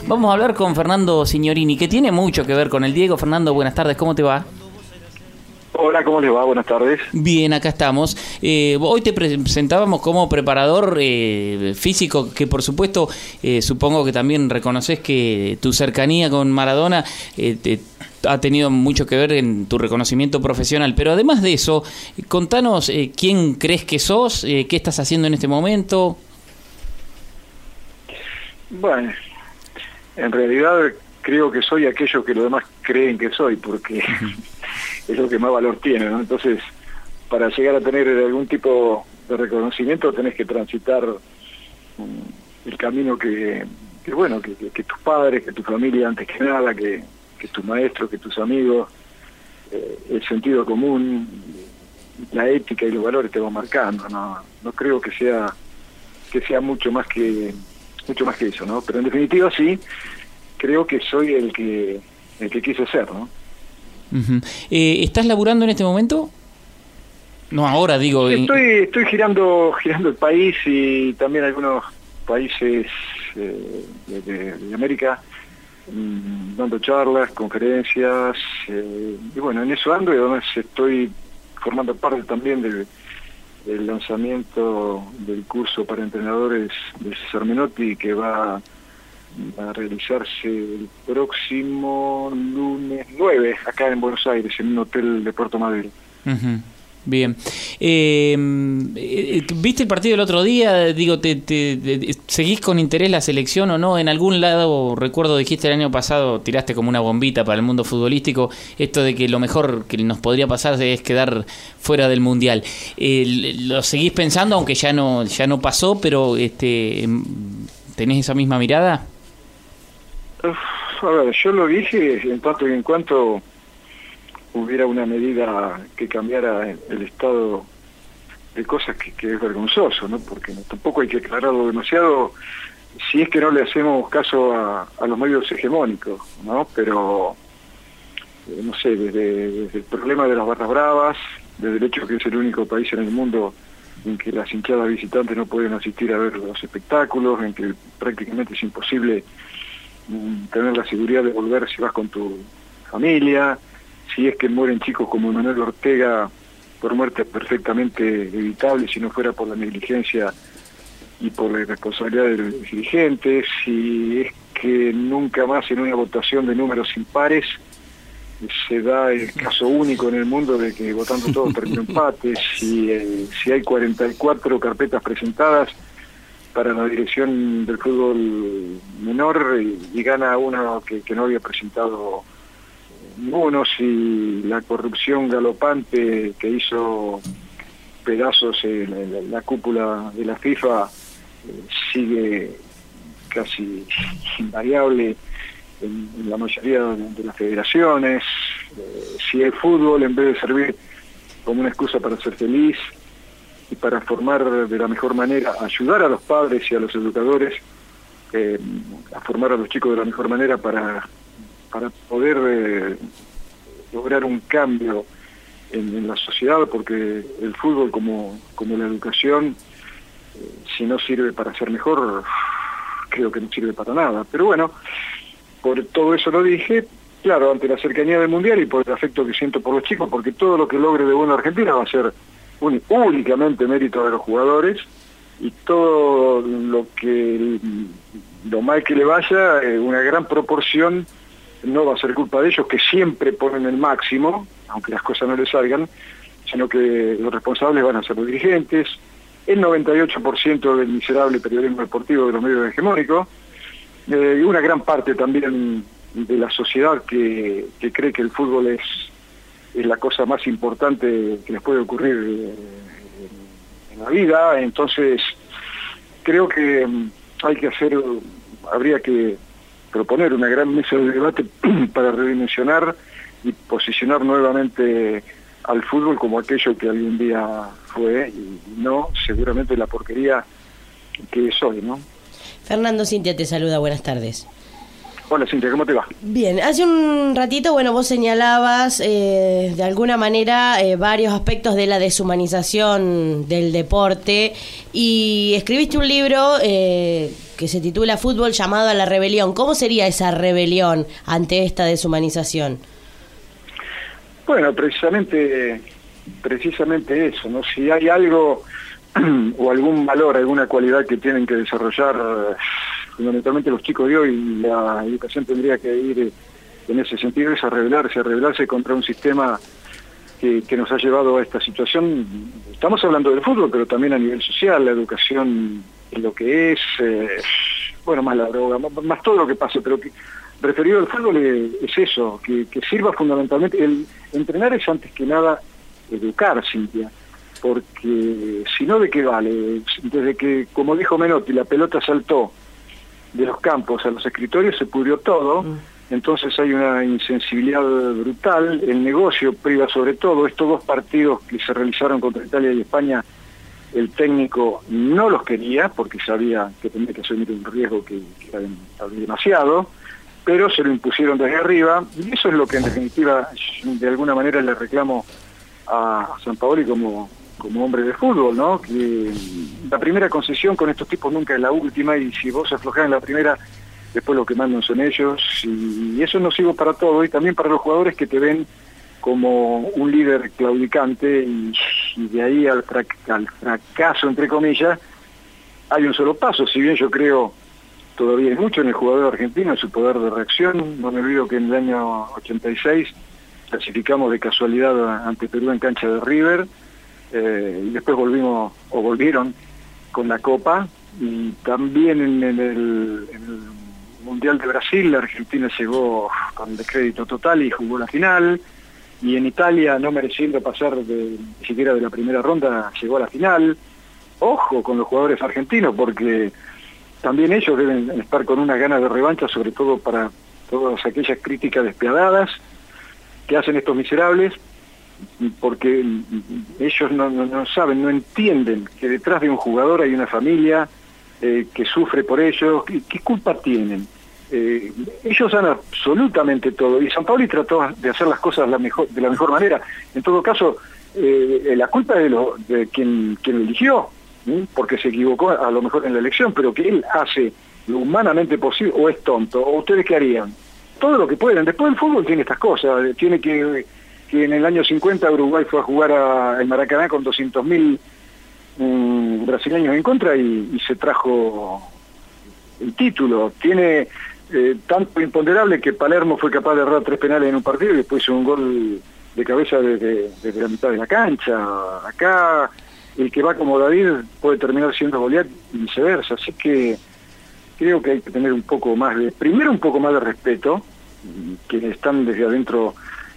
Vamos a hablar con Fernando Signorini, que tiene mucho que ver con el Diego. Fernando, buenas tardes, ¿cómo te va? Hola, ¿cómo les va? Buenas tardes. Bien, acá estamos. Hoy te presentábamos como preparador físico, que por supuesto supongo que también reconoces que tu cercanía con Maradona ha tenido mucho que ver en tu reconocimiento profesional. Pero además de eso, contanos quién crees que sos, qué estás haciendo en este momento. Bueno, en realidad creo que soy aquello que los demás creen que soy, porque es lo que más valor tiene, ¿no? Entonces, para llegar a tener algún tipo de reconocimiento tenés que transitar el camino que tus padres, que tu familia antes que nada, que tus maestros, que tus amigos, el sentido común, la ética y los valores te van marcando. No creo que sea mucho más que eso, ¿no? Pero en definitiva sí, creo que soy el que quise ser, ¿no? Uh-huh. ¿Estás laburando en este momento? No, ahora digo... Estoy girando el país y también algunos países de América, dando charlas, conferencias, y bueno, en eso ando, y además estoy formando parte también del lanzamiento del curso para entrenadores de César Menotti, que va a realizarse el próximo lunes 9 acá en Buenos Aires, en un hotel de Puerto Madero. Uh-huh. Bien. ¿Viste el partido el otro día? Digo, ¿seguís con interés la selección o no? En algún lado, recuerdo, dijiste el año pasado, tiraste como una bombita para el mundo futbolístico, esto de que lo mejor que nos podría pasar es quedar fuera del Mundial. ¿Lo seguís pensando, aunque ya no pasó, pero tenés esa misma mirada? A ver, yo lo dije en tanto y en cuanto hubiera una medida que cambiara el estado de cosas que es vergonzoso, ¿no? Porque tampoco hay que aclararlo demasiado si es que no le hacemos caso a los medios hegemónicos, ¿no? Pero, no sé, desde el problema de las barras bravas, desde el hecho que es el único país en el mundo en que las hinchadas visitantes no pueden asistir a ver los espectáculos, en que prácticamente es imposible tener la seguridad de volver si vas con tu familia, si es que mueren chicos como Manuel Ortega por muertes perfectamente evitables si no fuera por la negligencia y por la irresponsabilidad de los dirigentes, si es que nunca más en una votación de números impares se da el caso único en el mundo de que votando todos terminó empate, si hay 44 carpetas presentadas para la dirección del fútbol menor y gana uno que no había presentado ninguno, si la corrupción galopante que hizo pedazos en la cúpula de la FIFA sigue casi invariable en la mayoría de las federaciones, si el fútbol, en vez de servir como una excusa para ser feliz y para formar de la mejor manera, ayudar a los padres y a los educadores a formar a los chicos de la mejor manera para poder lograr un cambio en la sociedad, porque el fútbol como la educación, si no sirve para ser mejor, creo que no sirve para nada. Pero bueno, por todo eso lo dije, claro, ante la cercanía del Mundial y por el afecto que siento por los chicos, porque todo lo que logre de bueno Argentina va a ser únicamente mérito de los jugadores, y todo lo mal que le vaya, una gran proporción no va a ser culpa de ellos, que siempre ponen el máximo, aunque las cosas no les salgan, sino que los responsables van a ser los dirigentes, el 98% del miserable periodismo deportivo de los medios hegemónicos, y una gran parte también de la sociedad que cree que el fútbol es la cosa más importante que les puede ocurrir en la vida. Entonces creo que habría que proponer una gran mesa de debate para redimensionar y posicionar nuevamente al fútbol como aquello que algún día fue, y no seguramente la porquería que es hoy, ¿no? Fernando, Cintia te saluda, buenas tardes. Hola Cintia, ¿cómo te va? Bien, hace un ratito, bueno, vos señalabas de alguna manera varios aspectos de la deshumanización del deporte y escribiste un libro que se titula Fútbol llamado a la rebelión. ¿Cómo sería esa rebelión ante esta deshumanización? Bueno, precisamente eso, ¿no? Si hay algo o algún valor, alguna cualidad que tienen que desarrollar fundamentalmente los chicos de hoy, la educación tendría que ir en ese sentido, es a rebelarse contra un sistema que nos ha llevado a esta situación. Estamos hablando del fútbol, pero también a nivel social, la educación es lo que es, bueno, más la droga, más todo lo que pase, pero que, referido al fútbol es eso, que sirva fundamentalmente, entrenar es antes que nada educar, Cintia, porque si no, ¿de qué vale? Desde que, como dijo Menotti, la pelota saltó de los campos a los escritorios, se pudrió todo, entonces hay una insensibilidad brutal, el negocio priva sobre todo. Estos 2 partidos que se realizaron contra Italia y España, el técnico no los quería, porque sabía que tenía que asumir un riesgo que era demasiado, pero se lo impusieron desde arriba, y eso es lo que en definitiva, de alguna manera le reclamo a Sampaoli como hombre de fútbol, ¿no? Que la primera concesión con estos tipos nunca es la última, y si vos aflojás en la primera, después lo que mandan son ellos, y eso es nocivo para todo, y también para los jugadores que te ven como un líder claudicante, y de ahí al fracaso, entre comillas, hay un solo paso. Si bien yo creo todavía hay mucho en el jugador argentino, en su poder de reacción, no me olvido que en el año 86 clasificamos de casualidad ante Perú en cancha de River, y después volvieron con la Copa, y también en el Mundial de Brasil la Argentina llegó con descrédito total y jugó la final, y en Italia, no mereciendo pasar ni siquiera de la primera ronda, llegó a la final. Ojo con los jugadores argentinos, porque también ellos deben estar con una gana de revancha, sobre todo para todas aquellas críticas despiadadas que hacen estos miserables, porque ellos no saben, no entienden que detrás de un jugador hay una familia que sufre por ellos. ¿Qué culpa tienen? Ellos dan absolutamente todo, y Sampaoli trató de hacer las cosas de la mejor manera. En todo caso, la culpa es de quien lo eligió, porque se equivocó a lo mejor en la elección, pero que él hace lo humanamente posible, o es tonto, o ustedes qué harían. Todo lo que pueden. Después el fútbol tiene estas cosas, tiene que en el año 50 Uruguay fue a jugar al Maracaná con 200.000 brasileños en contra, y se trajo el título. Tiene tanto imponderable que Palermo fue capaz de errar 3 penales en un partido y después hizo un gol de cabeza desde la mitad de la cancha. Acá el que va como David puede terminar siendo Goliat y viceversa, así que creo que hay que tener un poco más de respeto. Quienes están desde adentro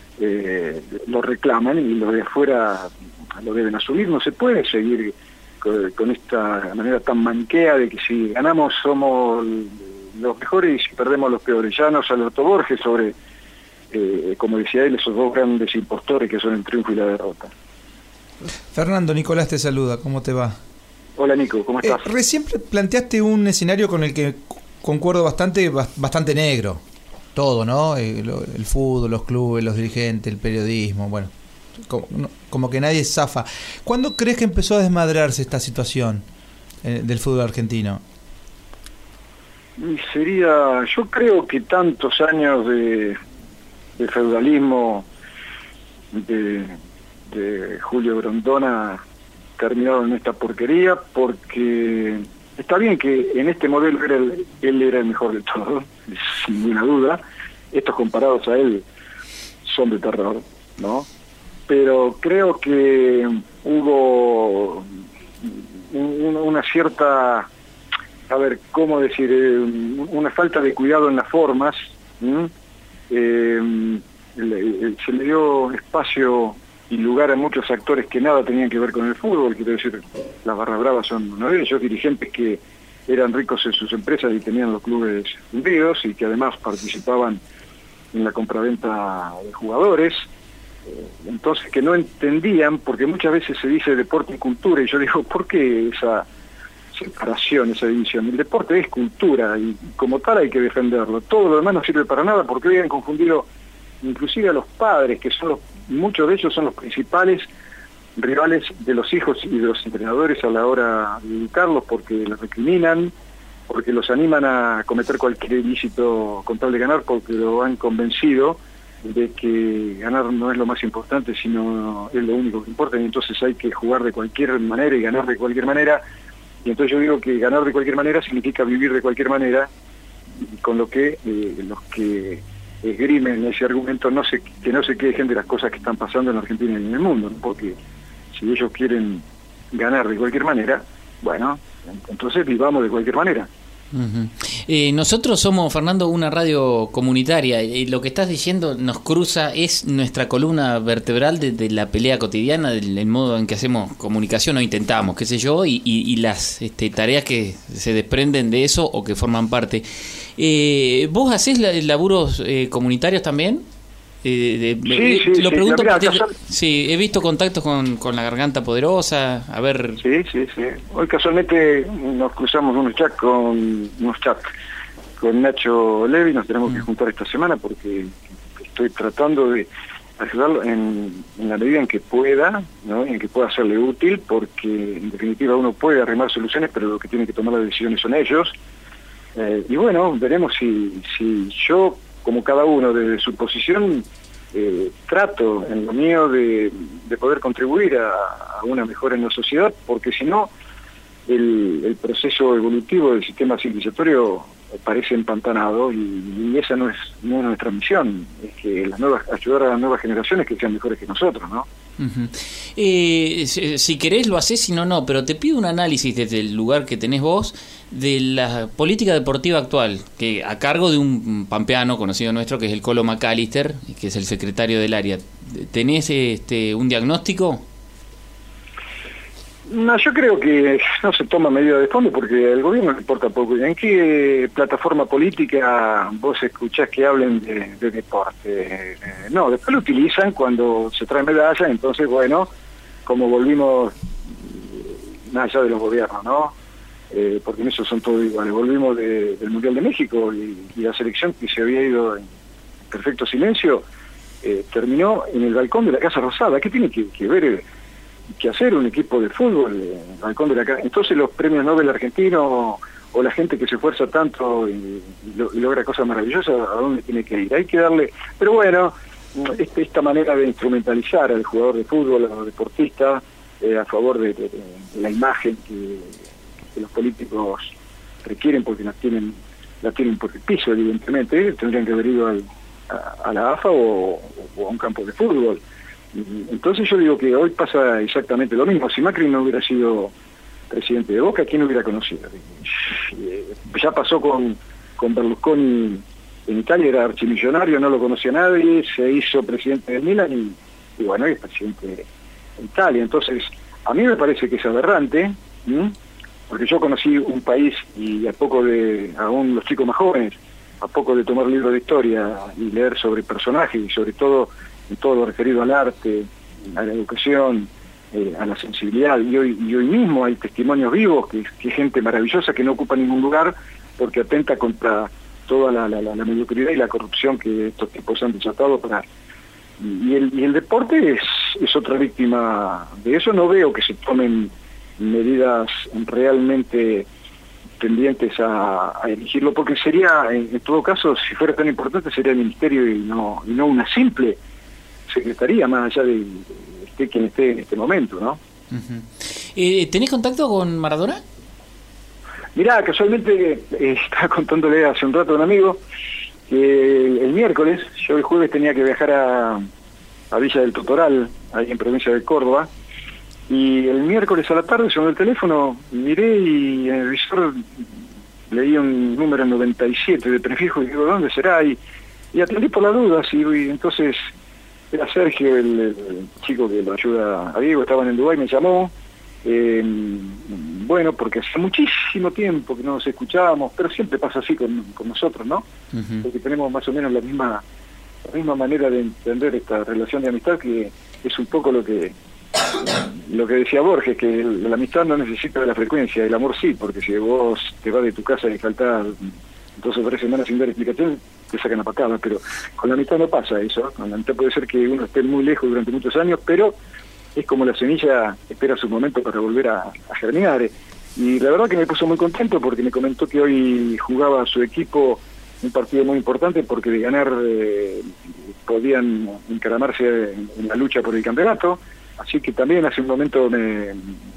lo reclaman, y los de afuera lo deben asumir. No se puede seguir con esta manera tan manquea de que si ganamos somos los mejores y si perdemos los peores. Ya nos alertó Borges sobre, como decía él, esos 2 grandes impostores que son el triunfo y la derrota. Fernando, Nicolás te saluda, ¿cómo te va? Hola Nico, ¿cómo estás? Recién planteaste un escenario con el que concuerdo bastante negro. Todo, ¿no? El fútbol, los clubes, los dirigentes, el periodismo, bueno, como que nadie zafa. ¿Cuándo crees que empezó a desmadrarse esta situación del fútbol argentino? Yo creo que tantos años de feudalismo de Julio Grondona terminaron en esta porquería, porque está bien que en este modelo él era el mejor de todos, sin ninguna duda. Estos comparados a él son de terror, ¿no? Pero creo que hubo una cierta, a ver, ¿cómo decir? Una falta de cuidado en las formas. Se le dio espacio y lugar a muchos actores que nada tenían que ver con el fútbol. Quiero decir, las barras bravas son uno de ellos, dirigentes que eran ricos en sus empresas y tenían los clubes hundidos, y que además participaban en la compraventa de jugadores. Entonces, que no entendían, porque muchas veces se dice deporte y cultura, y yo digo, ¿por qué esa separación, esa división. El deporte es cultura y como tal hay que defenderlo. Todo lo demás no sirve para nada porque hoy han confundido inclusive a los padres, que son muchos de ellos son los principales rivales de los hijos y de los entrenadores a la hora de educarlos, porque los recriminan, porque los animan a cometer cualquier ilícito con tal de ganar, porque lo han convencido de que ganar no es lo más importante, sino es lo único que importa, y entonces hay que jugar de cualquier manera y ganar de cualquier manera. Y entonces yo digo que ganar de cualquier manera significa vivir de cualquier manera, con lo que los que esgrimen ese argumento que no se quejen de las cosas que están pasando en Argentina y en el mundo, ¿no? Porque si ellos quieren ganar de cualquier manera, bueno, entonces vivamos de cualquier manera. Nosotros somos, Fernando, una radio comunitaria y lo que estás diciendo nos cruza, es nuestra columna vertebral de la pelea cotidiana, del modo en que hacemos comunicación o intentamos, qué sé yo, y las tareas que se desprenden de eso o que forman parte. ¿Vos hacés laburos comunitarios también? Lo pregunto porque sí, he visto contactos con la Garganta Poderosa, a ver. Sí. Hoy casualmente nos cruzamos unos chats con Nacho Levi, nos tenemos que juntar esta semana porque estoy tratando de ayudarlo en la medida en que pueda, ¿no? En que pueda serle útil, porque en definitiva uno puede arrimar soluciones, pero lo que tienen que tomar las decisiones son ellos. Y bueno, veremos si yo, como cada uno desde su posición, trato en lo mío de poder contribuir a una mejora en la sociedad, porque si no, el proceso evolutivo del sistema civilizatorio parece empantanado y esa no es nuestra misión, es que ayudar a las nuevas generaciones que sean mejores que nosotros, ¿no? Si querés lo hacés, si no, pero te pido un análisis desde el lugar que tenés vos de la política deportiva actual, que a cargo de un pampeano conocido nuestro que es el Colo McAllister, que es el secretario del área. ¿Tenés un diagnóstico? No, yo creo que no se toma medida de fondo porque al gobierno le importa poco. ¿En qué plataforma política vos escuchás que hablen de deporte? No, después lo utilizan cuando se trae medallas, entonces bueno, como volvimos, más allá de los gobiernos, ¿no? Porque en eso son todos iguales. Volvimos del Mundial de México y la selección que se había ido en perfecto silencio terminó en el balcón de la Casa Rosada. ¿Qué tiene que ver que hacer un equipo de fútbol en el balcón de la casa? Entonces los premios Nobel argentinos o la gente que se esfuerza tanto y logra cosas maravillosas, ¿a dónde tiene que ir? Hay que darle... Pero bueno, esta manera de instrumentalizar al jugador de fútbol, al deportista, a favor de la imagen que los políticos requieren porque la tienen por el piso, evidentemente, tendrían que haber ido a la AFA o a un campo de fútbol. Entonces yo digo que hoy pasa exactamente lo mismo. Si Macri no hubiera sido presidente de Boca, ¿quién lo hubiera conocido? Ya pasó con Berlusconi en Italia, era archimillonario, no lo conocía nadie, se hizo presidente del Milan y bueno, es presidente de Italia. Entonces, a mí me parece que es aberrante, porque yo conocí un país y aún los chicos más jóvenes, a poco de tomar libros de historia y leer sobre personajes y sobre todo en todo lo referido al arte, a la educación, a la sensibilidad, y hoy mismo hay testimonios vivos que hay gente maravillosa que no ocupa ningún lugar porque atenta contra toda la mediocridad y la corrupción que estos tipos han desatado y el deporte es otra víctima de eso. No veo que se tomen medidas realmente tendientes a elegirlo, porque sería, en todo caso, si fuera tan importante, sería el ministerio y no una simple secretaría, más allá de quien esté en este momento, ¿no? ¿Tenés contacto con Maradona? Mirá, casualmente estaba contándole hace un rato a un amigo que el miércoles, yo el jueves tenía que viajar a Villa del Totoral, ahí en provincia de Córdoba, y el miércoles a la tarde sonó el teléfono, miré y en el visor leí un número 97 de prefijo y digo, ¿dónde será? Y atendí por las dudas y entonces era Sergio, el chico que lo ayuda a Diego, estaba en Dubái, me llamó, bueno, porque hace muchísimo tiempo que no nos escuchábamos, pero siempre pasa así con nosotros, ¿no? Porque tenemos más o menos la misma manera de entender esta relación de amistad, que es un poco lo que lo que decía Borges, que la amistad no necesita de la frecuencia, el amor sí, porque si vos te vas de tu casa y faltás 2 o 3 semanas sin dar explicación, te sacan a patadas, pero con la amistad no pasa eso. Con la amistad puede ser que uno esté muy lejos durante muchos años, pero es como la semilla espera su momento para volver a germinar. Y la verdad que me puso muy contento porque me comentó que hoy jugaba su equipo un partido muy importante porque de ganar podían encaramarse en la lucha por el campeonato. Así que también hace un momento me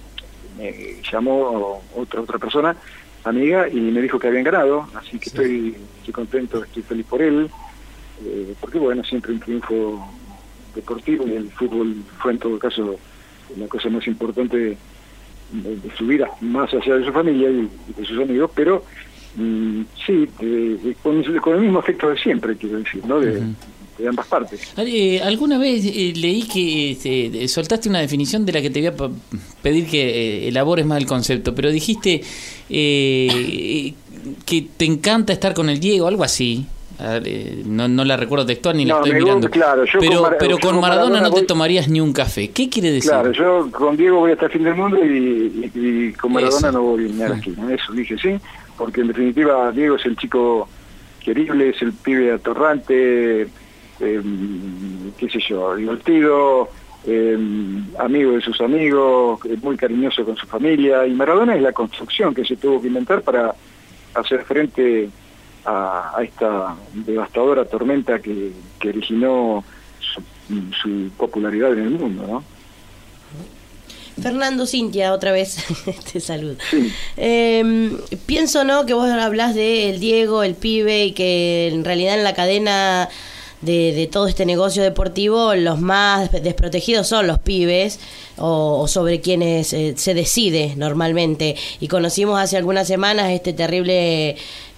llamó otra persona, amiga, y me dijo que habían ganado, así que estoy contento, estoy feliz por él, porque bueno, siempre un triunfo deportivo, y el fútbol fue en todo caso la cosa más importante de su vida, más allá de su familia y de sus amigos, pero sí, con el mismo afecto de siempre, quiero decir, ¿no? De ambas partes. Alguna vez leí que soltaste una definición de la que te voy a pedir que elabores más el concepto, pero dijiste que te encanta estar con el Diego, algo así. No la recuerdo textual ni la estoy mirando. Claro, pero con Maradona no te tomarías ni un café. ¿Qué quiere decir? Claro, yo con Diego voy hasta el fin del mundo y con Maradona no voy ni a la esquina. Eso dije, sí, porque en definitiva Diego es el chico querible, es el pibe atorrante, qué sé yo, divertido, amigo de sus amigos, muy cariñoso con su familia, y Maradona es la construcción que se tuvo que inventar para hacer frente a esta devastadora tormenta que originó su popularidad en el mundo, ¿no? Fernando, Cintia, otra vez te saludo. Sí. Pienso, ¿no?, que vos hablás de el Diego, el pibe, y que en realidad en la cadena de todo este negocio deportivo los más desprotegidos son los pibes o sobre quienes se decide normalmente, y conocimos hace algunas semanas esta terrible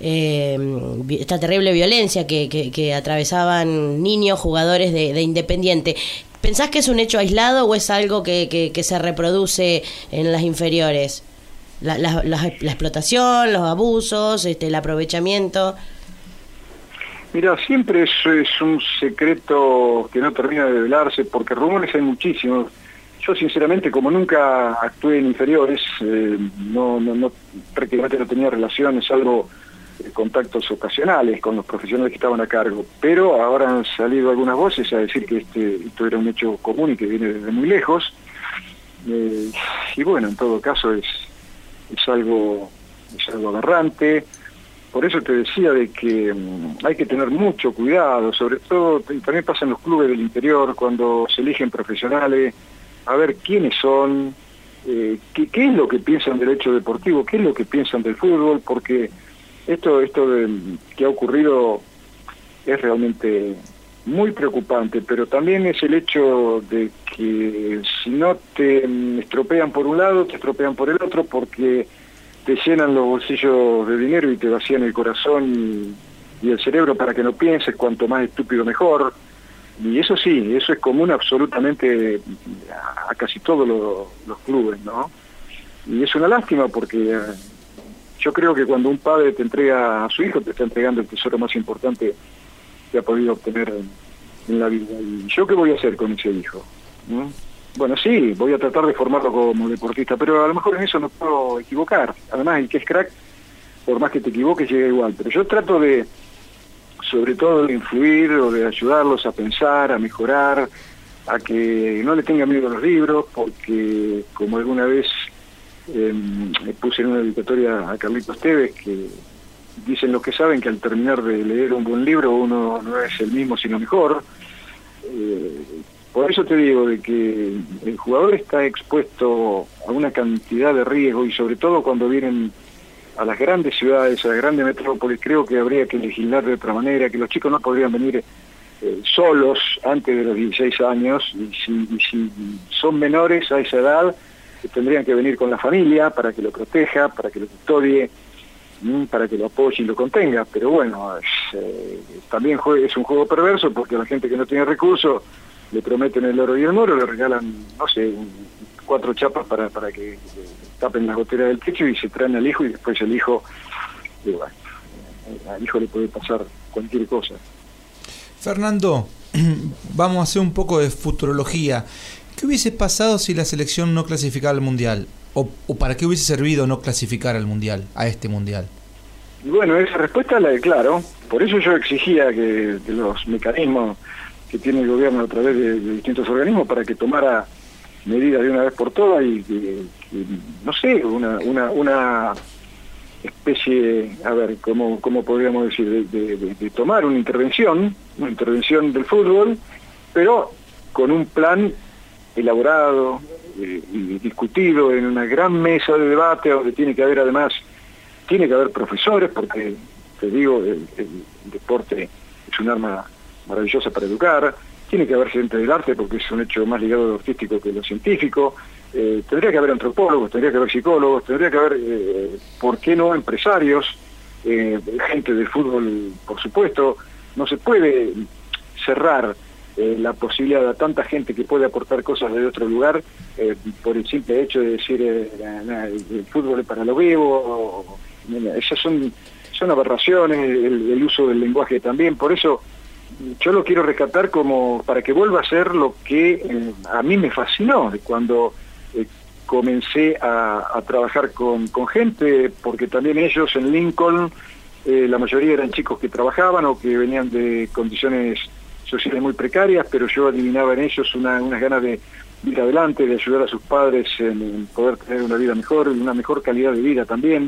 violencia que atravesaban niños jugadores de Independiente. ¿Pensás que es un hecho aislado o es algo que se reproduce en las inferiores? La explotación, los abusos, el aprovechamiento. Mira, siempre eso es un secreto que no termina de develarse, porque rumores hay muchísimos. Yo sinceramente, como nunca actué en inferiores, prácticamente no tenía relaciones, salvo contactos ocasionales con los profesionales que estaban a cargo, pero ahora han salido algunas voces a decir que esto era un hecho común y que viene desde muy lejos, y bueno, en todo caso es algo aberrante. Por eso te decía de que hay que tener mucho cuidado, sobre todo, y también pasa en los clubes del interior, cuando se eligen profesionales, a ver quiénes son, qué es lo que piensan del hecho deportivo, qué es lo que piensan del fútbol, porque esto que ha ocurrido es realmente muy preocupante, pero también es el hecho de que si no te estropean por un lado, te estropean por el otro, porque te llenan los bolsillos de dinero y te vacían el corazón y el cerebro para que no pienses, cuanto más estúpido mejor. Y eso sí, eso es común absolutamente a casi todos los clubes, ¿no? Y es una lástima porque yo creo que cuando un padre te entrega a su hijo, te está entregando el tesoro más importante que ha podido obtener en la vida. ¿Y yo qué voy a hacer con ese hijo? ¿no? Bueno, sí, voy a tratar de formarlo como deportista, pero a lo mejor en eso no puedo equivocar. Además, el que es crack, por más que te equivoques, llega igual. Pero yo trato de, sobre todo, de influir o de ayudarlos a pensar, a mejorar, a que no le tengan miedo a los libros, porque como alguna vez puse en una dedicatoria a Carlitos Tevez, que dicen los que saben que al terminar de leer un buen libro uno no es el mismo sino mejor. Por eso te digo de que el jugador está expuesto a una cantidad de riesgos, y sobre todo cuando vienen a las grandes ciudades, a las grandes metrópolis, creo que habría que legislar de otra manera, que los chicos no podrían venir solos antes de los 16 años, y si son menores a esa edad, tendrían que venir con la familia para que lo proteja, para que lo custodie, para que lo apoye y lo contenga. Pero bueno, también es un juego perverso, porque a la gente que no tiene recursos le prometen el oro y el moro, le regalan, no sé, 4 chapas para que tapen las goteras del techo, y se traen al hijo, y después el hijo, bueno, al hijo le puede pasar cualquier cosa. Fernando, vamos a hacer un poco de futurología. ¿Qué hubiese pasado si la selección no clasificaba al Mundial? ¿O para qué hubiese servido no clasificar al Mundial, a este Mundial? Bueno, esa respuesta la declaro. Por eso yo exigía que los mecanismos que tiene el gobierno a través de distintos organismos para que tomara medidas de una vez por todas y que no sé, una especie, a ver, ¿cómo podríamos decir? De tomar una intervención del fútbol, pero con un plan elaborado y discutido en una gran mesa de debate donde tiene que haber profesores, porque te digo, el deporte es un arma maravillosa para educar, tiene que haber gente del arte porque es un hecho más ligado a lo artístico que a lo científico, tendría que haber antropólogos, tendría que haber psicólogos, tendría que haber, ¿por qué no?, empresarios, gente del fútbol, por supuesto. No se puede cerrar la posibilidad a tanta gente que puede aportar cosas de otro lugar por el simple hecho de decir el fútbol es para lo vivo. Esas son aberraciones, el uso del lenguaje también. Por eso yo lo quiero rescatar como para que vuelva a ser lo que a mí me fascinó cuando comencé a trabajar con gente, porque también ellos en Lincoln, la mayoría eran chicos que trabajaban o que venían de condiciones sociales muy precarias, pero yo adivinaba en ellos unas ganas de ir adelante, de ayudar a sus padres en poder tener una vida mejor, una mejor calidad de vida también.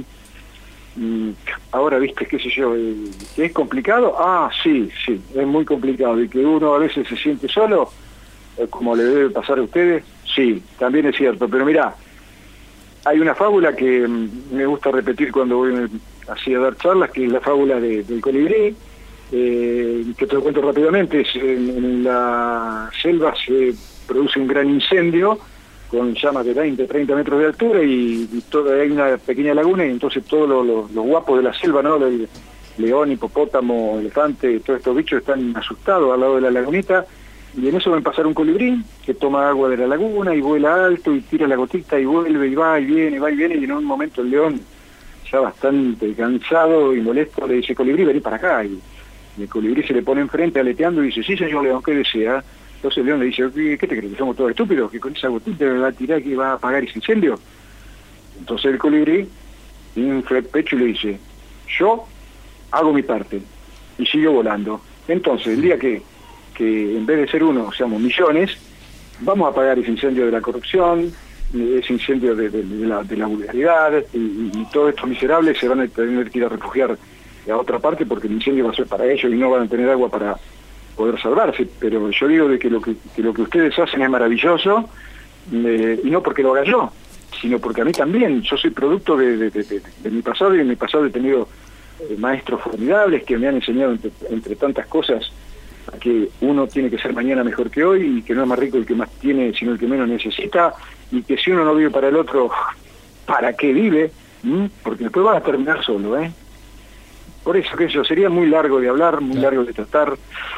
Ahora, viste, qué sé yo, ¿que es complicado? Sí, es muy complicado, y que uno a veces se siente solo, como le debe pasar a ustedes, sí, también es cierto, pero mirá, hay una fábula que me gusta repetir cuando voy así a dar charlas, que es la fábula del colibrí, que te lo cuento rápidamente. En la selva se produce un gran incendio con llamas de 20, 30 metros de altura y hay una pequeña laguna, y entonces todos los guapos de la selva, ¿no?, el león, hipopótamo, elefante, todos estos bichos están asustados al lado de la lagunita, y en eso ven pasar un colibrí que toma agua de la laguna y vuela alto y tira la gotita y vuelve y va y viene, y en un momento el león, ya bastante cansado y molesto, le dice: colibrí, vení para acá. Y el colibrí se le pone enfrente aleteando y dice: sí, señor león, ¿qué desea? Entonces el león le dice: ¿qué te crees, que somos todos estúpidos? ¿Que con esa gotita me va a tirar, que va a apagar ese incendio? Entonces el colibrí infla el pecho y le dice: yo hago mi parte, y sigue volando. Entonces el día que en vez de ser uno seamos millones, vamos a apagar ese incendio de la corrupción, ese incendio de la vulgaridad, y todos estos miserables se van a tener que ir a refugiar a otra parte porque el incendio va a ser para ellos y no van a tener agua para poder salvarse. Pero yo digo de que lo que ustedes hacen es maravilloso, y no porque lo haga yo, sino porque a mí también. Yo soy producto de mi pasado, y en mi pasado he tenido maestros formidables que me han enseñado entre tantas cosas a que uno tiene que ser mañana mejor que hoy, y que no es más rico el que más tiene sino el que menos necesita, y que si uno no vive para el otro, ¿para qué vive? Porque después vas a terminar solo, Por eso que eso sería muy largo de hablar, muy largo de tratar,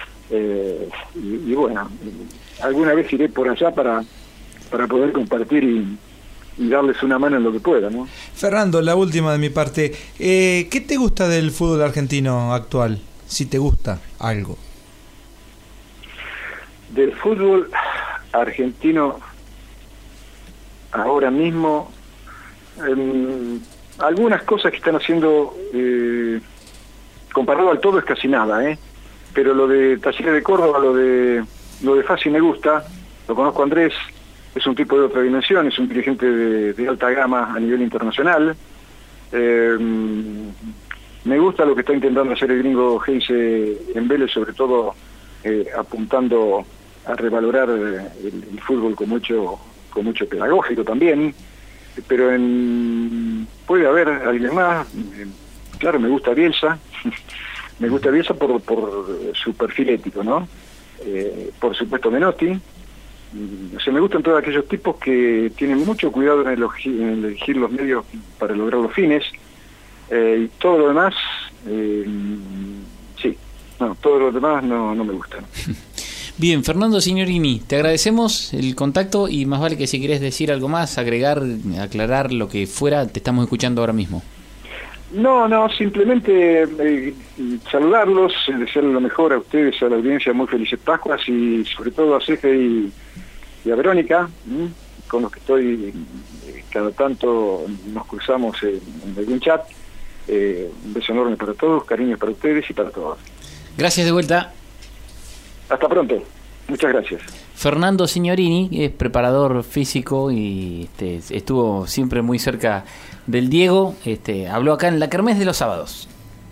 y bueno, alguna vez iré por allá para poder compartir y darles una mano en lo que pueda, ¿no? Fernando, la última de mi parte, ¿qué te gusta del fútbol argentino actual? Si te gusta algo. Del fútbol argentino ahora mismo, algunas cosas que están haciendo, comparado al todo, es casi nada, pero lo de Talleres de Córdoba, lo de Fassi me gusta, lo conozco a Andrés, es un tipo de otra dimensión, es un dirigente de alta gama a nivel internacional. Me gusta lo que está intentando hacer el gringo Heinze en Vélez, sobre todo apuntando a revalorar el fútbol con mucho pedagógico también, pero puede haber alguien más. Claro, me gusta Bielsa, me gusta Bielsa por su perfil ético, ¿no? Por supuesto Menotti. O sea, me gustan todos aquellos tipos que tienen mucho cuidado en elegir los medios para lograr los fines, y todo lo demás, todo lo demás no me gusta. Bien, Fernando Signorini, te agradecemos el contacto, y más vale que si querés decir algo más, agregar, aclarar, lo que fuera, te estamos escuchando ahora mismo. No, simplemente saludarlos, desearles lo mejor a ustedes, a la audiencia, muy felices Pascuas, y sobre todo a Cefe y y a Verónica, con los que estoy, cada tanto nos cruzamos en algún chat. Un beso enorme para todos, cariño para ustedes y para todos. Gracias de vuelta. Hasta pronto. Muchas gracias. Fernando Signorini es preparador físico y estuvo siempre muy cerca del Diego. Habló acá en la Kermés de los sábados.